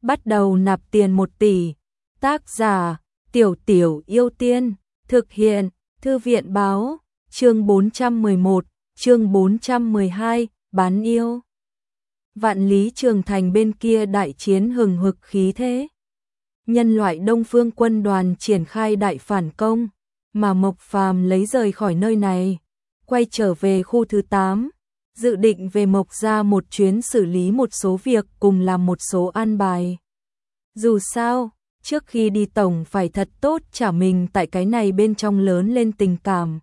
bắt đầu nạp tiền 1 tỷ. Tác giả, Tiểu Tiểu Yêu Tiên, thực hiện, Thư viện báo, chương 411, chương 412, bán yêu. Vạn Lý Trường Thành bên kia đại chiến hừng hực khí thế. Nhân loại Đông Phương quân đoàn triển khai đại phản công, mà Mộc Phàm lấy rời khỏi nơi này, quay trở về khu thứ 8, dự định về Mộc gia một chuyến xử lý một số việc cùng làm một số an bài. Dù sao, trước khi đi tổng phải thật tốt trả mình tại cái này bên trong lớn lên tình cảm.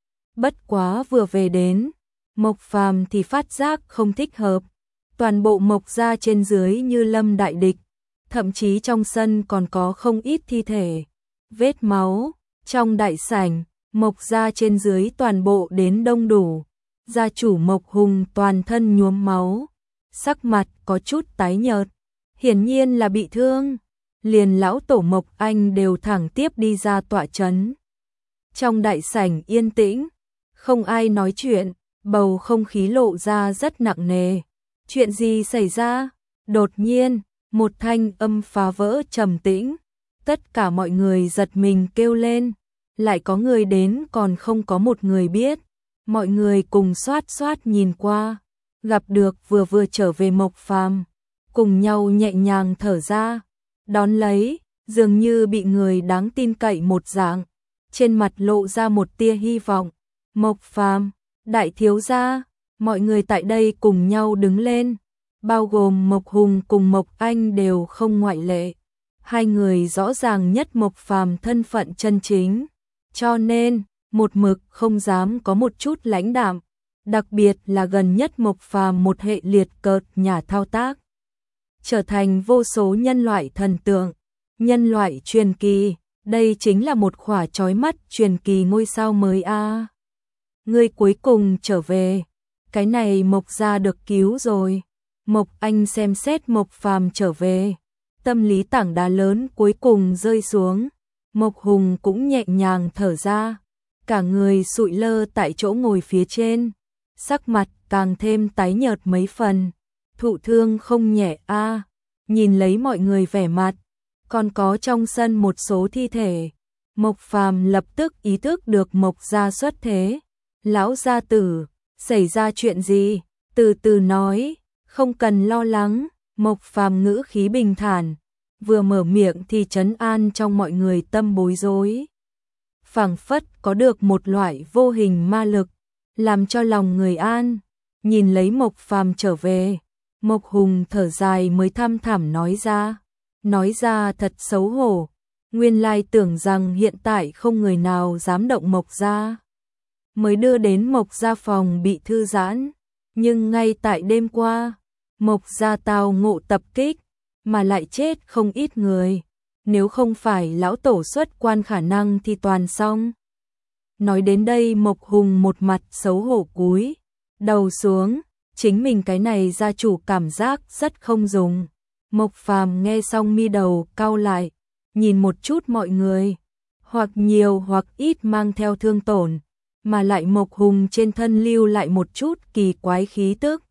Bất quá vừa về đến, Mộc Phàm thì phát giác không thích hợp, toàn bộ Mộc gia trên dưới như lâm đại địch, thậm chí trong sân còn có không ít thi thể, vết máu. Trong đại sảnh, Mộc gia trên dưới toàn bộ đến đông đủ, gia chủ Mộc Hùng toàn thân nhuốm máu, sắc mặt có chút tái nhợt, hiển nhiên là bị thương, liền lão tổ Mộc Anh đều thẳng tiếp đi ra tọa trấn. Trong đại sảnh yên tĩnh, không ai nói chuyện, bầu không khí lộ ra rất nặng nề. Chuyện gì xảy ra? Đột nhiên, một thanh âm phá vỡ trầm tĩnh, tất cả mọi người giật mình kêu lên, lại có người đến còn không có một người biết. Mọi người cùng xoát xoát nhìn qua, gặp được vừa trở về Mộc Phàm, cùng nhau nhẹ nhàng thở ra, đón lấy, dường như bị người đáng tin cậy một dạng, trên mặt lộ ra một tia hy vọng. Mộc Phàm, đại thiếu gia, mọi người tại đây cùng nhau đứng lên, bao gồm Mộc Hùng cùng Mộc Anh đều không ngoại lệ. Hai người rõ ràng nhất Mộc Phàm thân phận chân chính, cho nên một mực không dám có một chút lãnh đạm, đặc biệt là gần nhất Mộc Phàm một hệ liệt cợt nhả thao tác, trở thành vô số nhân loại thần tượng, nhân loại truyền kỳ, đây chính là một khỏa chói mắt truyền kỳ ngôi sao mới a. Ngươi cuối cùng trở về, cái này Mộc gia được cứu rồi. Mộc Anh xem xét Mộc Phàm trở về, tâm lý tảng đá lớn cuối cùng rơi xuống. Mộc Hùng cũng nhẹ nhàng thở ra, cả người sụi lơ tại chỗ ngồi phía trên, sắc mặt càng thêm tái nhợt mấy phần, thụ thương không nhẹ a. Nhìn lấy mọi người vẻ mặt, còn có trong sân một số thi thể, Mộc Phàm lập tức ý thức được Mộc gia xuất thế. Lão gia tử, xảy ra chuyện gì? Từ từ nói, không cần lo lắng. Mộc Phàm ngữ khí bình thản, vừa mở miệng thì trấn an trong mọi người tâm bối rối. Phảng phất có được một loại vô hình ma lực, làm cho lòng người an. Nhìn lấy Mộc Phàm trở về, Mộc Hùng thở dài mới thăm thẳm nói ra thật xấu hổ. Nguyên lai tưởng rằng hiện tại không người nào dám động Mộc gia, mới đưa đến Mộc gia phòng bị thư giãn, nhưng ngay tại đêm qua, Mộc gia tao ngộ tập kích, mà lại chết không ít người, nếu không phải lão tổ xuất quan khả năng thì toàn xong. Nói đến đây Mộc Hùng một mặt xấu hổ cúi đầu xuống, chính mình cái này gia chủ cảm giác rất không dùng. Mộc Phàm nghe xong mi đầu cau lại, nhìn một chút mọi người, hoặc nhiều hoặc ít mang theo thương tổn, mà lại Mộc Hùng trên thân lưu lại một chút kỳ quái khí tức.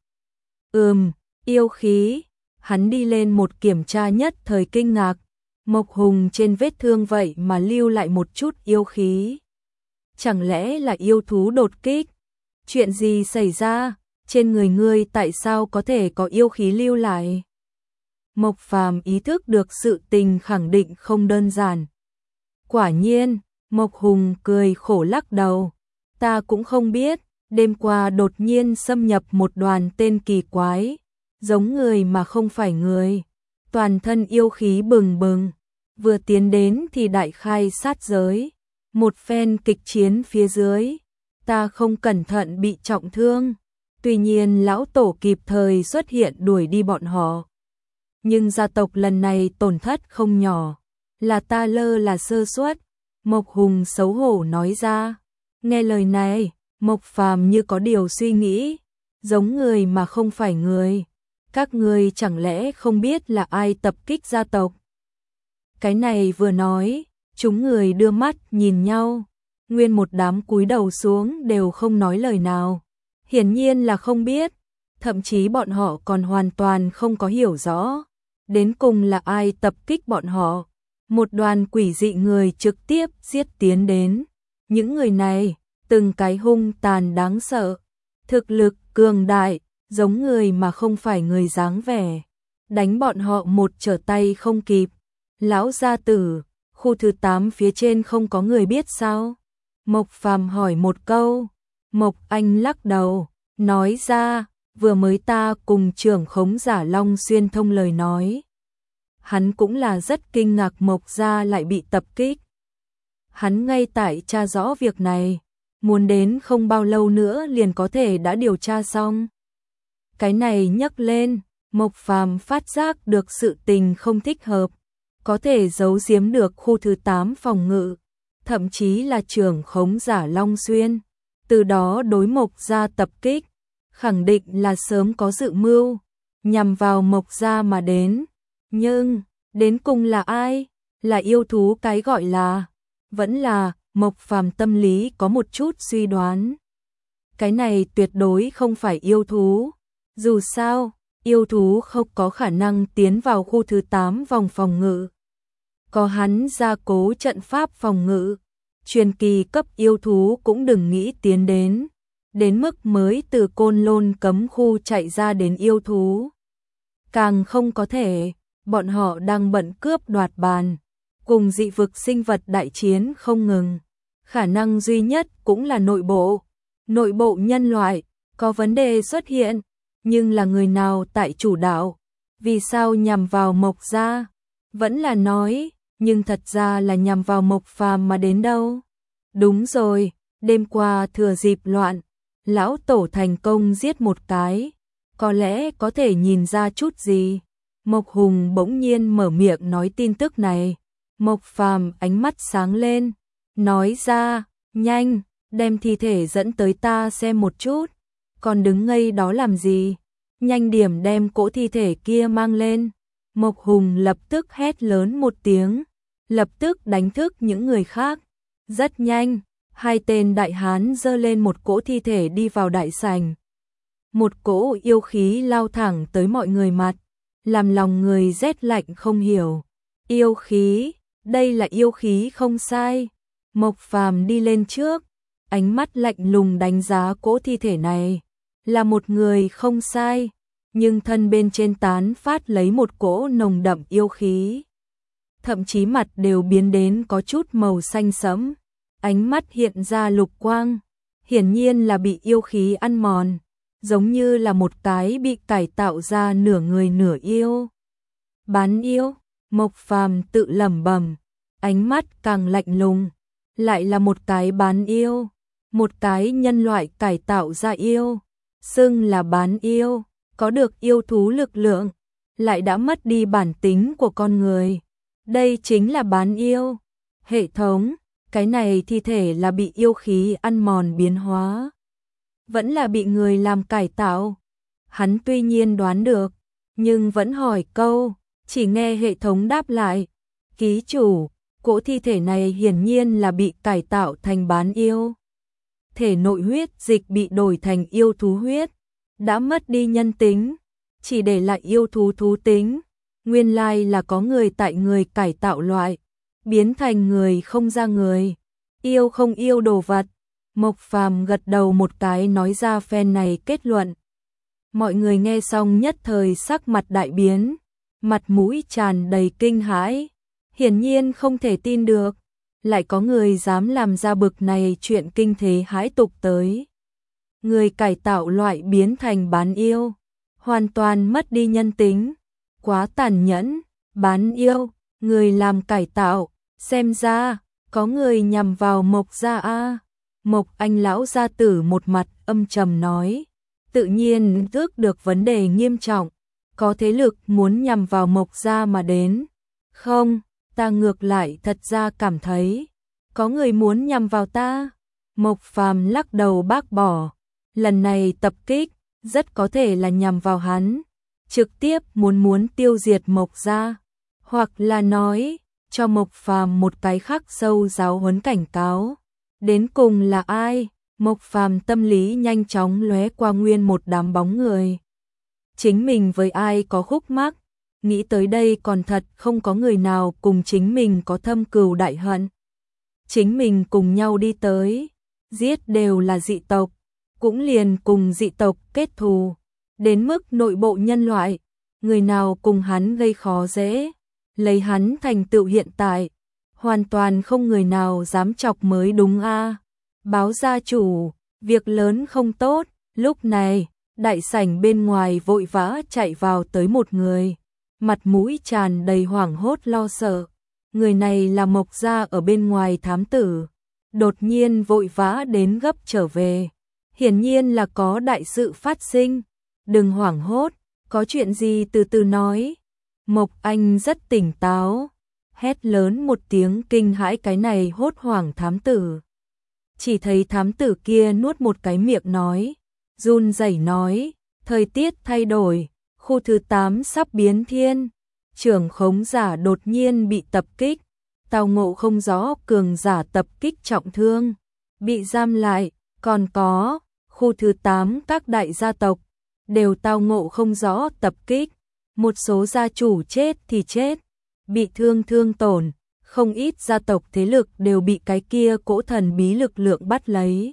Yêu khí. Hắn đi lên một kiểm tra nhất thời kinh ngạc, Mộc Hùng trên vết thương vậy mà lưu lại một chút yêu khí. Chẳng lẽ là yêu thú đột kích? Chuyện gì xảy ra? Trên người ngươi tại sao có thể có yêu khí lưu lại? Mộc Phàm ý thức được sự tình khẳng định không đơn giản. Quả nhiên, Mộc Hùng cười khổ lắc đầu. Ta cũng không biết, đêm qua đột nhiên xâm nhập một đoàn tên kỳ quái, giống người mà không phải người, toàn thân yêu khí bừng bừng, vừa tiến đến thì đại khai sát giới, một phen kịch chiến phía dưới, ta không cẩn thận bị trọng thương, tuy nhiên lão tổ kịp thời xuất hiện đuổi đi bọn họ. Nhưng gia tộc lần này tổn thất không nhỏ, là ta lơ là sơ suất. Mộc Hùng xấu hổ nói ra. Nghe lời này, Mộc Phàm như có điều suy nghĩ, giống người mà không phải người. Các ngươi chẳng lẽ không biết là ai tập kích gia tộc? Cái này vừa nói, chúng người đưa mắt nhìn nhau, nguyên một đám cúi đầu xuống đều không nói lời nào. Hiển nhiên là không biết, thậm chí bọn họ còn hoàn toàn không có hiểu rõ. Đến cùng là ai tập kích bọn họ? Một đoàn quỷ dị người trực tiếp giết tiến đến. Những người này, từng cái hung tàn đáng sợ, thực lực cường đại, giống người mà không phải người dáng vẻ. Đánh bọn họ một trở tay không kịp. Lão gia tử, khu thứ 8 phía trên không có người biết sao? Mộc Phàm hỏi một câu. Mộc Anh lắc đầu, nói ra, vừa mới ta cùng trưởng khống giả Long Xuyên thông lời nói. Hắn cũng là rất kinh ngạc Mộc gia lại bị tập kích. Hắn ngay tại tra rõ việc này, muốn đến không bao lâu nữa liền có thể đã điều tra xong. Cái này nhắc lên, Mộc Phàm phát giác được sự tình không thích hợp, có thể giấu giếm được khu thứ 8 phòng ngự, thậm chí là trưởng khống giả Long Xuyên, từ đó đối Mộc gia tập kích, khẳng định là sớm có dự mưu, nhằm vào Mộc gia mà đến. Nhưng, đến cùng là ai? Là yêu thú cái gọi là, vẫn là, Mộc Phàm tâm lý có một chút suy đoán. Cái này tuyệt đối không phải yêu thú. Dù sao, yêu thú không có khả năng tiến vào khu thứ 8 vòng phòng ngự. Có hắn gia cố trận pháp phòng ngự, truyền kỳ cấp yêu thú cũng đừng nghĩ tiến đến. Đến mức mới từ Côn Lôn cấm khu chạy ra đến yêu thú. Càng không có thể, bọn họ đang bận cướp đoạt bàn, cùng dị vực sinh vật đại chiến không ngừng. Khả năng duy nhất cũng là nội bộ nhân loại, có vấn đề xuất hiện, nhưng là người nào tại chủ đạo, vì sao nhằm vào Mộc gia? Vẫn là nói, nhưng thật ra là nhằm vào Mộc Phàm mà đến đâu. Đúng rồi, đêm qua thừa dịp loạn, lão tổ thành công giết một cái, có lẽ có thể nhìn ra chút gì. Mộc Hùng bỗng nhiên mở miệng nói tin tức này. Mộc Phàm ánh mắt sáng lên, nói ra, nhanh, đem thi thể dẫn tới ta xem một chút, còn đứng ngây đó làm gì, nhanh điểm đem cỗ thi thể kia mang lên. Mộc Hùng lập tức hét lớn một tiếng, lập tức đánh thức những người khác. Rất nhanh, hai tên đại hán giơ lên một cỗ thi thể đi vào đại sảnh. Một cỗ yêu khí lao thẳng tới mọi người mặt, làm lòng người rét lạnh không hiểu. Yêu khí, đây là yêu khí không sai. Mộc Phàm đi lên trước, ánh mắt lạnh lùng đánh giá cỗ thi thể này. Là một người không sai, nhưng thân bên trên tán phát lấy một cỗ nồng đậm yêu khí. Thậm chí mặt đều biến đến có chút màu xanh sẫm, ánh mắt hiện ra lục quang, hiển nhiên là bị yêu khí ăn mòn, giống như là một cái bị cải tạo ra nửa người nửa yêu. Bán yêu, Mộc Phàm tự lẩm bẩm, ánh mắt càng lạnh lùng, lại là một cái bán yêu, một cái nhân loại cải tạo ra yêu, xưng là bán yêu, có được yêu thú lực lượng, lại đã mất đi bản tính của con người. Đây chính là bán yêu. Hệ thống, cái này thi thể là bị yêu khí ăn mòn biến hóa, vẫn là bị người làm cải tạo. Hắn tuy nhiên đoán được, nhưng vẫn hỏi câu, chỉ nghe hệ thống đáp lại, ký chủ, cỗ thi thể này hiển nhiên là bị cải tạo thành bán yêu. Thể nội huyết dịch bị đổi thành yêu thú huyết, đã mất đi nhân tính, chỉ để lại yêu thú thú tính. Nguyên lai là có người tại người cải tạo loại, biến thành người không ra người, yêu không yêu đồ vật. Mộc Phàm gật đầu một cái nói ra phen này kết luận. Mọi người nghe xong nhất thời sắc mặt đại biến, mặt mũi tràn đầy kinh hãi, hiển nhiên không thể tin được, lại có người dám làm ra bực này chuyện kinh thế hãi tục tới. Người cải tạo loại biến thành bán yêu, hoàn toàn mất đi nhân tính, quá tàn nhẫn. Bán yêu, người làm cải tạo, xem ra có người nhằm vào Mộc gia a. Mộc Anh lão gia tử một mặt âm trầm nói, tự nhiên tước được vấn đề nghiêm trọng, có thế lực muốn nhằm vào Mộc gia mà đến. Không, ta ngược lại thật ra cảm thấy có người muốn nhằm vào ta. Mộc Phàm lắc đầu bác bỏ, lần này tập kích rất có thể là nhằm vào hắn, trực tiếp muốn tiêu diệt Mộc gia, hoặc là nói cho Mộc Phàm một cái khắc sâu giáo huấn cảnh cáo. Đến cùng là ai? Mộc Phàm tâm lý nhanh chóng lóe qua nguyên một đám bóng người. Chính mình với ai có khúc mắc, nghĩ tới đây còn thật không có người nào cùng chính mình có thâm cừu đại hận. Chính mình cùng nhau đi tới, giết đều là dị tộc, cũng liền cùng dị tộc kết thù, đến mức nội bộ nhân loại, người nào cùng hắn gây khó dễ, lấy hắn thành tựu hiện tại, hoàn toàn không người nào dám chọc mới đúng a. Báo gia chủ, việc lớn không tốt, lúc này, đại sảnh bên ngoài vội vã chạy vào tới một người, mặt mũi tràn đầy hoảng hốt lo sợ. Người này là Mộc gia ở bên ngoài thám tử, đột nhiên vội vã đến gấp trở về. Hiển nhiên là có đại sự phát sinh, đừng hoảng hốt, có chuyện gì từ từ nói. Mộc Anh rất tỉnh táo, hét lớn một tiếng kinh hãi cái này hốt hoảng thám tử. Chỉ thấy thám tử kia nuốt một cái miệng nói, run rẩy nói, thời tiết thay đổi, khu thứ 8 sắp biến thiên, trưởng khống giả đột nhiên bị tập kích, tao ngộ không rõ cường giả tập kích trọng thương, bị giam lại, còn có, khu thứ 8 các đại gia tộc, đều tao ngộ không rõ tập kích, một số gia chủ chết thì chết, bị thương tổn, không ít gia tộc thế lực đều bị cái kia cỗ thần bí lực lượng bắt lấy.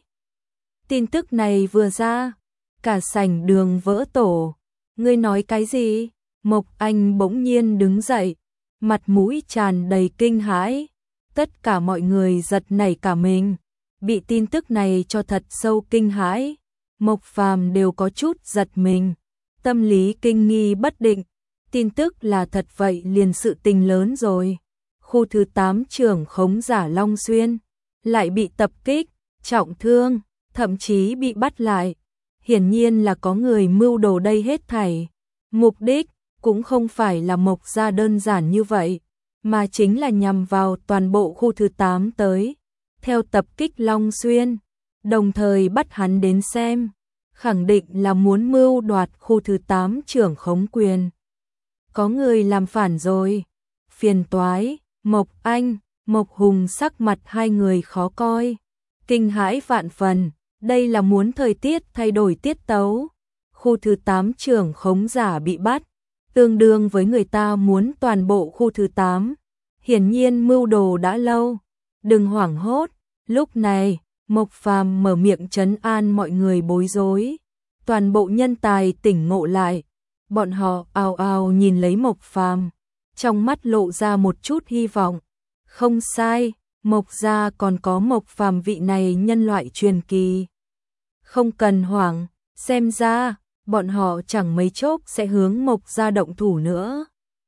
Tin tức này vừa ra, cả sảnh đường vỡ tổ. Ngươi nói cái gì? Mộc Anh bỗng nhiên đứng dậy, mặt mũi tràn đầy kinh hãi. Tất cả mọi người giật nảy cả mình, bị tin tức này cho thật sâu kinh hãi. Mộc Phàm đều có chút giật mình, tâm lý kinh nghi bất định. Tin tức là thật vậy liền sự tình lớn rồi. Khu thứ 8 trưởng khống giả Long Xuyên lại bị tập kích, trọng thương, thậm chí bị bắt lại. Hiển nhiên là có người mưu đồ đây hết thảy. Mục đích cũng không phải là Mộc gia đơn giản như vậy, mà chính là nhằm vào toàn bộ khu thứ 8 tới. Theo tập kích Long Xuyên, đồng thời bắt hắn đến xem, khẳng định là muốn mưu đoạt khu thứ 8 trưởng khống quyền. Có người làm phản rồi, phiền toái. Mộc Anh, Mộc Hùng sắc mặt hai người khó coi, kinh hãi vạn phần, đây là muốn thời tiết thay đổi tiết tấu. Khu thứ 8 trưởng khống giả bị bắt, tương đương với người ta muốn toàn bộ khu thứ 8. Hiển nhiên mưu đồ đã lâu, đừng hoảng hốt. Lúc này, Mộc Phàm mở miệng trấn an mọi người bối rối. Toàn bộ nhân tài tỉnh ngộ lại, bọn họ ào ào nhìn lấy Mộc Phàm, trong mắt lộ ra một chút hy vọng. Không sai, Mộc gia còn có Mộc Phàm vị này nhân loại truyền kỳ. Không cần hoảng, xem ra, bọn họ chẳng mấy chốc sẽ hướng Mộc gia động thủ nữa.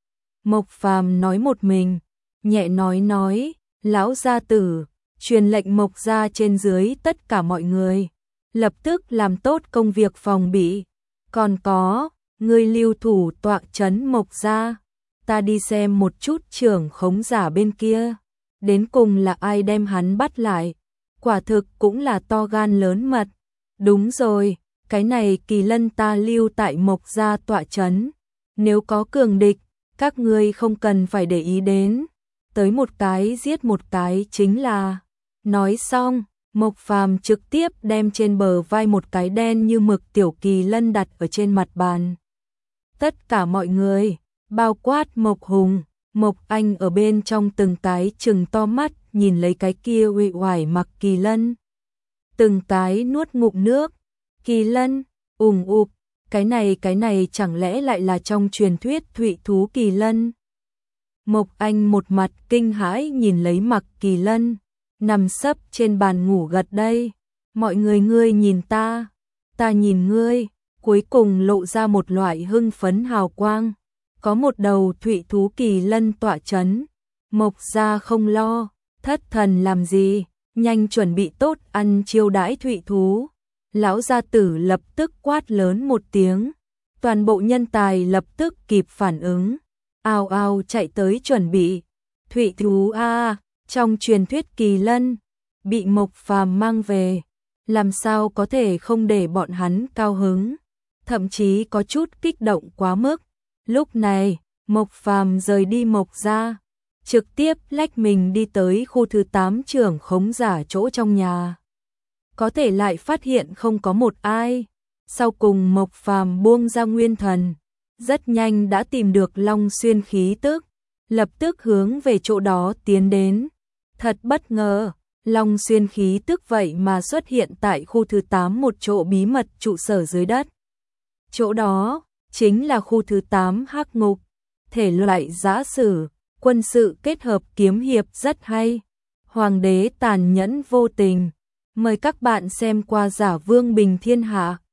Mộc Phàm nói một mình, nhẹ nói, lão gia tử, truyền lệnh Mộc gia trên dưới tất cả mọi người, lập tức làm tốt công việc phòng bị. Còn có, người lưu thủ tọa trấn Mộc gia. Ta đi xem một chút trưởng khống giả bên kia, đến cùng là ai đem hắn bắt lại, quả thực cũng là to gan lớn mật. Đúng rồi, cái này Kỳ Lân ta lưu tại Mộc gia tọa trấn, nếu có cường địch, các ngươi không cần phải để ý đến, tới một cái giết một cái chính là. Nói xong, Mộc Phàm trực tiếp đem trên bờ vai một cái đen như mực tiểu Kỳ Lân đặt ở trên mặt bàn. Tất cả mọi người, bao quát Mộc Hùng, Mộc Anh ở bên trong từng cái trừng to mắt nhìn lấy cái kia uể oải mặc Kỳ Lân. Từng cái nuốt ngụm nước, Kỳ Lân, ụp, cái này chẳng lẽ lại là trong truyền thuyết thụy thú Kỳ Lân. Mộc Anh một mặt kinh hãi nhìn lấy mặc Kỳ Lân, nằm sấp trên bàn ngủ gật đây. Mọi người ngươi nhìn ta nhìn ngươi, cuối cùng lộ ra một loại hưng phấn hào quang. Có một đầu thụy thú Kỳ Lân tọa trấn, Mộc gia không lo, thất thần làm gì, nhanh chuẩn bị tốt ăn chiêu đãi thụy thú. Lão gia tử lập tức quát lớn một tiếng, toàn bộ nhân tài lập tức kịp phản ứng, ào ào chạy tới chuẩn bị. Thụy thú trong truyền thuyết Kỳ Lân, bị Mộc Phàm mang về, làm sao có thể không để bọn hắn cao hứng, thậm chí có chút kích động quá mức. Lúc này, Mộc Phàm rời đi Mộc gia, trực tiếp lách mình đi tới khu thứ 8 trưởng khống giả chỗ trong nhà. Có thể lại phát hiện không có một ai. Sau cùng Mộc Phàm buông ra nguyên thần, rất nhanh đã tìm được Long Xuyên khí tức, lập tức hướng về chỗ đó tiến đến. Thật bất ngờ, Long Xuyên khí tức vậy mà xuất hiện tại khu thứ 8, một chỗ bí mật trụ sở dưới đất. Chỗ đó chính là khu thứ 8 Hắc Ngục, thể loại giã sử, quân sự kết hợp kiếm hiệp rất hay. Hoàng đế tàn nhẫn vô tình. Mời các bạn xem qua Giả Vương Bình Thiên Hạ.